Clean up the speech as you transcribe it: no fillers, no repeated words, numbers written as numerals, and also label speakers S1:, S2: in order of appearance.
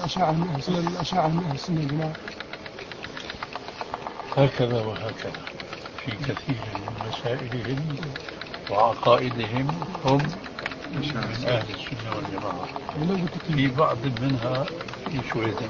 S1: الأشاعرة من أهل السنة والجماعة؟
S2: هكذا وهكذا في كثير من مسائلهم وعقائدهم هم من أهل السنة والجماعة، في بعض منها شوية